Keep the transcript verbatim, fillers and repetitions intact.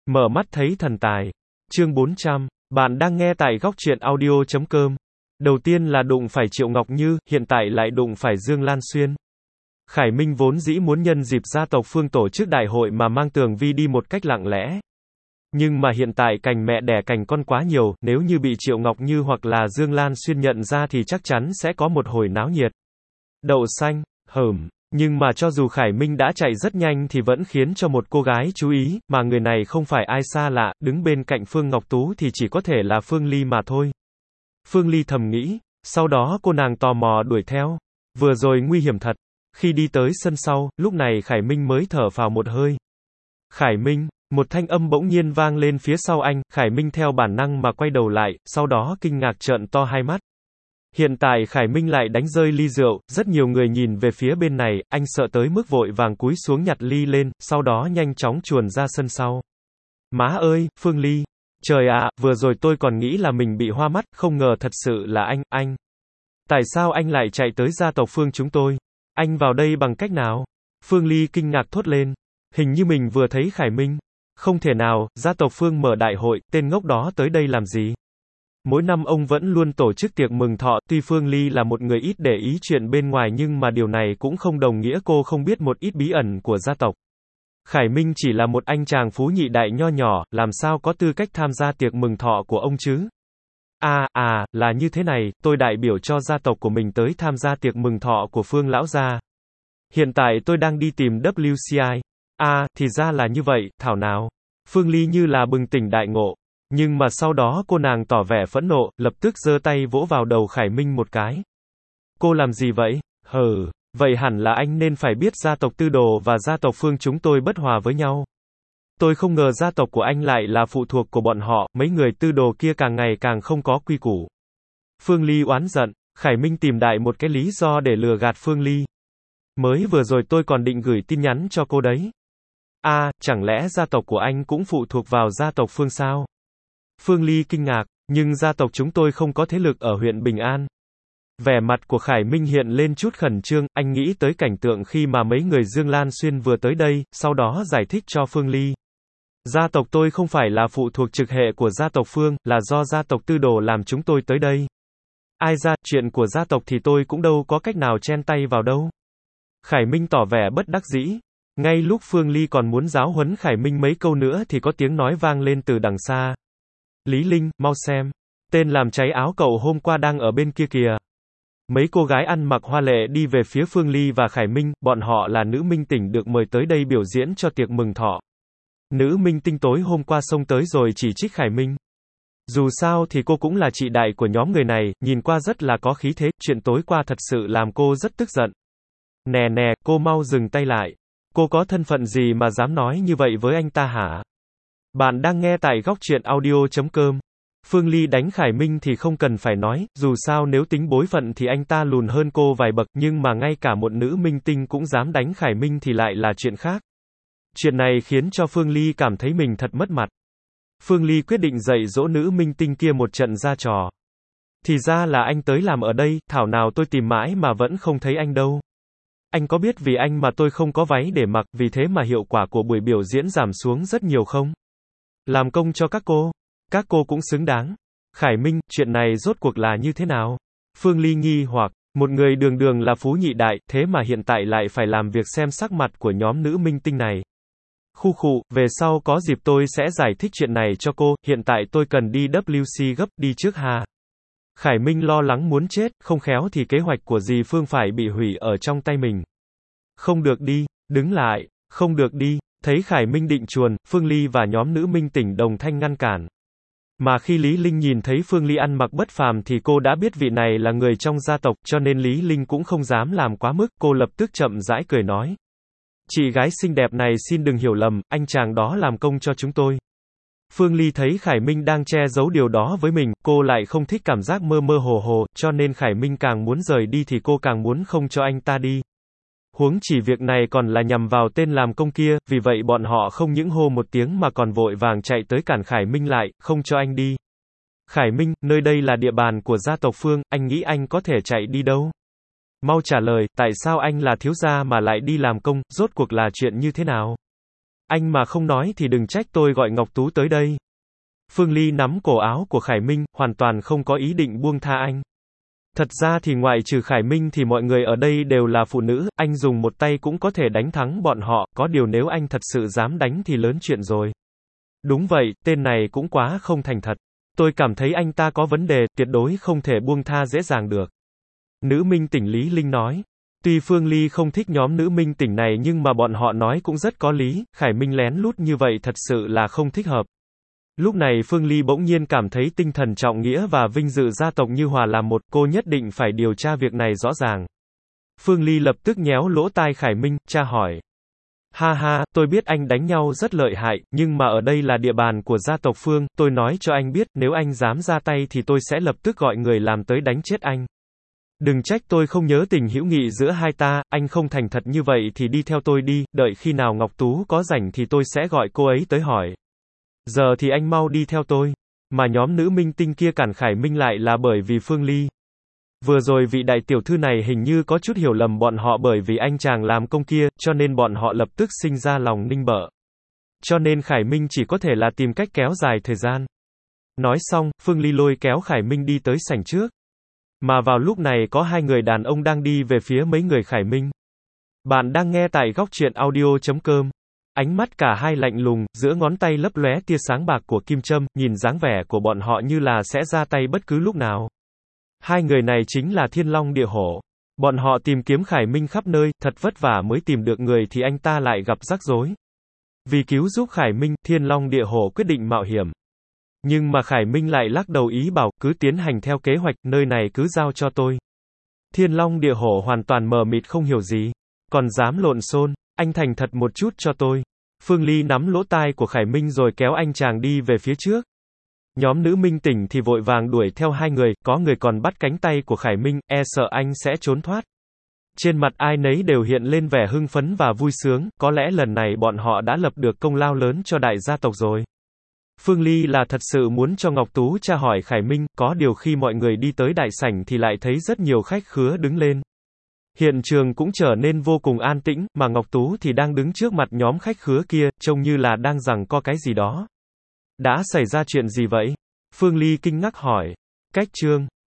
Mở mắt thấy thần tài. Chương bốn trăm. Bạn đang nghe tại góc truyện audio chấm com. Đầu tiên là đụng phải Triệu Ngọc Như, hiện tại lại đụng phải Dương Lan Xuyên. Khải Minh vốn dĩ muốn nhân dịp gia tộc Phương tổ chức đại hội mà mang Tường Vi đi một cách lặng lẽ. Nhưng mà hiện tại cành mẹ đẻ cành con quá nhiều, nếu như bị Triệu Ngọc Như hoặc là Dương Lan Xuyên nhận ra thì chắc chắn sẽ có một hồi náo nhiệt. Đậu xanh, hởm. Nhưng mà cho dù Khải Minh đã chạy rất nhanh thì vẫn khiến cho một cô gái chú ý, mà người này không phải ai xa lạ, đứng bên cạnh Phương Ngọc Tú thì chỉ có thể là Phương Ly mà thôi. Phương Ly thầm nghĩ, sau đó cô nàng tò mò đuổi theo. Vừa rồi nguy hiểm thật. Khi đi tới sân sau, lúc này Khải Minh mới thở phào một hơi. Khải Minh, một thanh âm bỗng nhiên vang lên phía sau anh, Khải Minh theo bản năng mà quay đầu lại, sau đó kinh ngạc trợn to hai mắt. Hiện tại Khải Minh lại đánh rơi ly rượu, rất nhiều người nhìn về phía bên này, anh sợ tới mức vội vàng cúi xuống nhặt ly lên, sau đó nhanh chóng chuồn ra sân sau. Má ơi, Phương Ly! Trời ạ, vừa rồi tôi còn nghĩ là mình bị hoa mắt, không ngờ thật sự là anh, anh. Tại sao anh lại chạy tới gia tộc Phương chúng tôi? Anh vào đây bằng cách nào? Phương Ly kinh ngạc thốt lên. Hình như mình vừa thấy Khải Minh. Không thể nào, gia tộc Phương mở đại hội, tên ngốc đó tới đây làm gì? Mỗi năm ông vẫn luôn tổ chức tiệc mừng thọ, tuy Phương Ly là một người ít để ý chuyện bên ngoài nhưng mà điều này cũng không đồng nghĩa cô không biết một ít bí ẩn của gia tộc. Khải Minh chỉ là một anh chàng phú nhị đại nho nhỏ, làm sao có tư cách tham gia tiệc mừng thọ của ông chứ? À, à, là như thế này, tôi đại biểu cho gia tộc của mình tới tham gia tiệc mừng thọ của Phương lão gia. Hiện tại tôi đang đi tìm W C I. À, thì ra là như vậy, thảo nào. Phương Ly như là bừng tỉnh đại ngộ. Nhưng mà sau đó cô nàng tỏ vẻ phẫn nộ, lập tức giơ tay vỗ vào đầu Khải Minh một cái. Cô làm gì vậy? Hừ, vậy hẳn là anh nên phải biết gia tộc Tư Đồ và gia tộc Phương chúng tôi bất hòa với nhau. Tôi không ngờ gia tộc của anh lại là phụ thuộc của bọn họ, mấy người Tư Đồ kia càng ngày càng không có quy củ. Phương Ly oán giận, Khải Minh tìm đại một cái lý do để lừa gạt Phương Ly. Mới vừa rồi tôi còn định gửi tin nhắn cho cô đấy. À, chẳng lẽ gia tộc của anh cũng phụ thuộc vào gia tộc Phương sao? Phương Ly kinh ngạc, nhưng gia tộc chúng tôi không có thế lực ở huyện Bình An. Vẻ mặt của Khải Minh hiện lên chút khẩn trương, anh nghĩ tới cảnh tượng khi mà mấy người Dương Lan Xuyên vừa tới đây, sau đó giải thích cho Phương Ly. Gia tộc tôi không phải là phụ thuộc trực hệ của gia tộc Phương, là do gia tộc Tư Đồ làm chúng tôi tới đây. Ai ra, chuyện của gia tộc thì tôi cũng đâu có cách nào chen tay vào đâu. Khải Minh tỏ vẻ bất đắc dĩ. Ngay lúc Phương Ly còn muốn giáo huấn Khải Minh mấy câu nữa thì có tiếng nói vang lên từ đằng xa. Lý Linh, mau xem. Tên làm cháy áo cậu hôm qua đang ở bên kia kìa. Mấy cô gái ăn mặc hoa lệ đi về phía Phương Ly và Khải Minh, bọn họ là nữ minh tỉnh được mời tới đây biểu diễn cho tiệc mừng thọ. Nữ minh tinh tối hôm qua xông tới rồi chỉ trích Khải Minh. Dù sao thì cô cũng là chị đại của nhóm người này, nhìn qua rất là có khí thế, chuyện tối qua thật sự làm cô rất tức giận. Nè nè, cô mau dừng tay lại. Cô có thân phận gì mà dám nói như vậy với anh ta hả? Bạn đang nghe tại góc truyện audio chấm com. Phương Ly đánh Khải Minh thì không cần phải nói, dù sao nếu tính bối phận thì anh ta lùn hơn cô vài bậc, nhưng mà ngay cả một nữ minh tinh cũng dám đánh Khải Minh thì lại là chuyện khác. Chuyện này khiến cho Phương Ly cảm thấy mình thật mất mặt. Phương Ly quyết định dạy dỗ nữ minh tinh kia một trận ra trò. Thì ra là anh tới làm ở đây, thảo nào tôi tìm mãi mà vẫn không thấy anh đâu. Anh có biết vì anh mà tôi không có váy để mặc, vì thế mà hiệu quả của buổi biểu diễn giảm xuống rất nhiều không? Làm công cho các cô. Các cô cũng xứng đáng. Khải Minh, chuyện này rốt cuộc là như thế nào? Phương Ly nghi hoặc, một người đường đường là phú nhị đại, thế mà hiện tại lại phải làm việc xem sắc mặt của nhóm nữ minh tinh này. Khu khụ, về sau có dịp tôi sẽ giải thích chuyện này cho cô, hiện tại tôi cần đi W C gấp, đi trước hà. Khải Minh lo lắng muốn chết, không khéo thì kế hoạch của dì Phương phải bị hủy ở trong tay mình. Không được đi, đứng lại, không được đi. Thấy Khải Minh định chuồn, Phương Ly và nhóm nữ minh tỉnh đồng thanh ngăn cản. Mà khi Lý Linh nhìn thấy Phương Ly ăn mặc bất phàm thì cô đã biết vị này là người trong gia tộc, cho nên Lý Linh cũng không dám làm quá mức, cô lập tức chậm rãi cười nói. Chị gái xinh đẹp này xin đừng hiểu lầm, anh chàng đó làm công cho chúng tôi. Phương Ly thấy Khải Minh đang che giấu điều đó với mình, cô lại không thích cảm giác mơ mơ hồ hồ, cho nên Khải Minh càng muốn rời đi thì cô càng muốn không cho anh ta đi. Huống chỉ việc này còn là nhằm vào tên làm công kia, vì vậy bọn họ không những hô một tiếng mà còn vội vàng chạy tới cản Khải Minh lại, không cho anh đi. Khải Minh, nơi đây là địa bàn của gia tộc Phương, anh nghĩ anh có thể chạy đi đâu? Mau trả lời, tại sao anh là thiếu gia mà lại đi làm công, rốt cuộc là chuyện như thế nào? Anh mà không nói thì đừng trách tôi gọi Ngọc Tú tới đây. Phương Ly nắm cổ áo của Khải Minh, hoàn toàn không có ý định buông tha anh. Thật ra thì ngoại trừ Khải Minh thì mọi người ở đây đều là phụ nữ, anh dùng một tay cũng có thể đánh thắng bọn họ, có điều nếu anh thật sự dám đánh thì lớn chuyện rồi. Đúng vậy, tên này cũng quá không thành thật. Tôi cảm thấy anh ta có vấn đề, tuyệt đối không thể buông tha dễ dàng được. Nữ minh tỉnh Lý Linh nói. Tuy Phương Ly không thích nhóm nữ minh tỉnh này nhưng mà bọn họ nói cũng rất có lý, Khải Minh lén lút như vậy thật sự là không thích hợp. Lúc này Phương Ly bỗng nhiên cảm thấy tinh thần trọng nghĩa và vinh dự gia tộc Như Hòa là một, cô nhất định phải điều tra việc này rõ ràng. Phương Ly lập tức nhéo lỗ tai Khải Minh, tra hỏi. Ha ha, tôi biết anh đánh nhau rất lợi hại, nhưng mà ở đây là địa bàn của gia tộc Phương, tôi nói cho anh biết, nếu anh dám ra tay thì tôi sẽ lập tức gọi người làm tới đánh chết anh. Đừng trách tôi không nhớ tình hữu nghị giữa hai ta, anh không thành thật như vậy thì đi theo tôi đi, đợi khi nào Ngọc Tú có rảnh thì tôi sẽ gọi cô ấy tới hỏi. Giờ thì anh mau đi theo tôi. Mà nhóm nữ minh tinh kia cản Khải Minh lại là bởi vì Phương Ly. Vừa rồi vị đại tiểu thư này hình như có chút hiểu lầm bọn họ bởi vì anh chàng làm công kia, cho nên bọn họ lập tức sinh ra lòng ninh bợ. Cho nên Khải Minh chỉ có thể là tìm cách kéo dài thời gian. Nói xong, Phương Ly lôi kéo Khải Minh đi tới sảnh trước. Mà vào lúc này có hai người đàn ông đang đi về phía mấy người Khải Minh. Bạn đang nghe tại góc truyện audio chấm com. Ánh mắt cả hai lạnh lùng, giữa ngón tay lấp lóe tia sáng bạc của kim châm, nhìn dáng vẻ của bọn họ như là sẽ ra tay bất cứ lúc nào. Hai người này chính là Thiên Long Địa Hổ. Bọn họ tìm kiếm Khải Minh khắp nơi, thật vất vả mới tìm được người thì anh ta lại gặp rắc rối. Vì cứu giúp Khải Minh, Thiên Long Địa Hổ quyết định mạo hiểm. Nhưng mà Khải Minh lại lắc đầu ý bảo, cứ tiến hành theo kế hoạch, nơi này cứ giao cho tôi. Thiên Long Địa Hổ hoàn toàn mờ mịt không hiểu gì. Còn dám lộn xôn, anh thành thật một chút cho tôi. Phương Ly nắm lỗ tai của Khải Minh rồi kéo anh chàng đi về phía trước. Nhóm nữ minh tỉnh thì vội vàng đuổi theo hai người, có người còn bắt cánh tay của Khải Minh, e sợ anh sẽ trốn thoát. Trên mặt ai nấy đều hiện lên vẻ hưng phấn và vui sướng, có lẽ lần này bọn họ đã lập được công lao lớn cho đại gia tộc rồi. Phương Ly là thật sự muốn cho Ngọc Tú tra hỏi Khải Minh, có điều khi mọi người đi tới đại sảnh thì lại thấy rất nhiều khách khứa đứng lên. Hiện trường cũng trở nên vô cùng an tĩnh, mà Ngọc Tú thì đang đứng trước mặt nhóm khách khứa kia, trông như là đang giằng co cái gì đó. Đã xảy ra chuyện gì vậy? Phương Ly kinh ngạc hỏi. Cách trương.